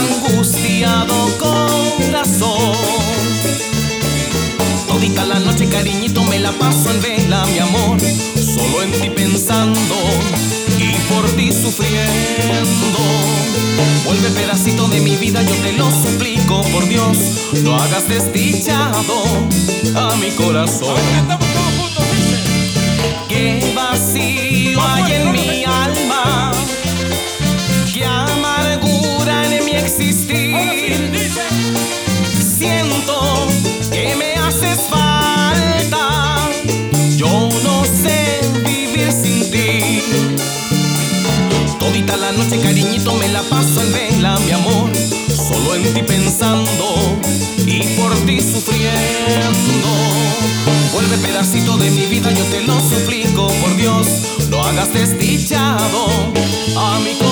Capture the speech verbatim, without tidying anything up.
angustiado corazón. Todita la noche, cariñito, me la paso en vela, mi amor, solo en ti pensando y por ti sufriendo. Vuelve pedacito de mi vida, yo te lo suplico, por Dios, no hagas desdichado a mi corazón. Qué vacío hay en mi alma, qué amargura en mi existir. Siento que me haces falta, yo no sé vivir sin ti. Todita la noche, cariñito, me la paso en vela, mi amor, solo en ti pensando y por ti sufriendo. Vuelve pedacito de mi vida, yo te lo suplico, por Dios, no hagas desdichado a mi corazón.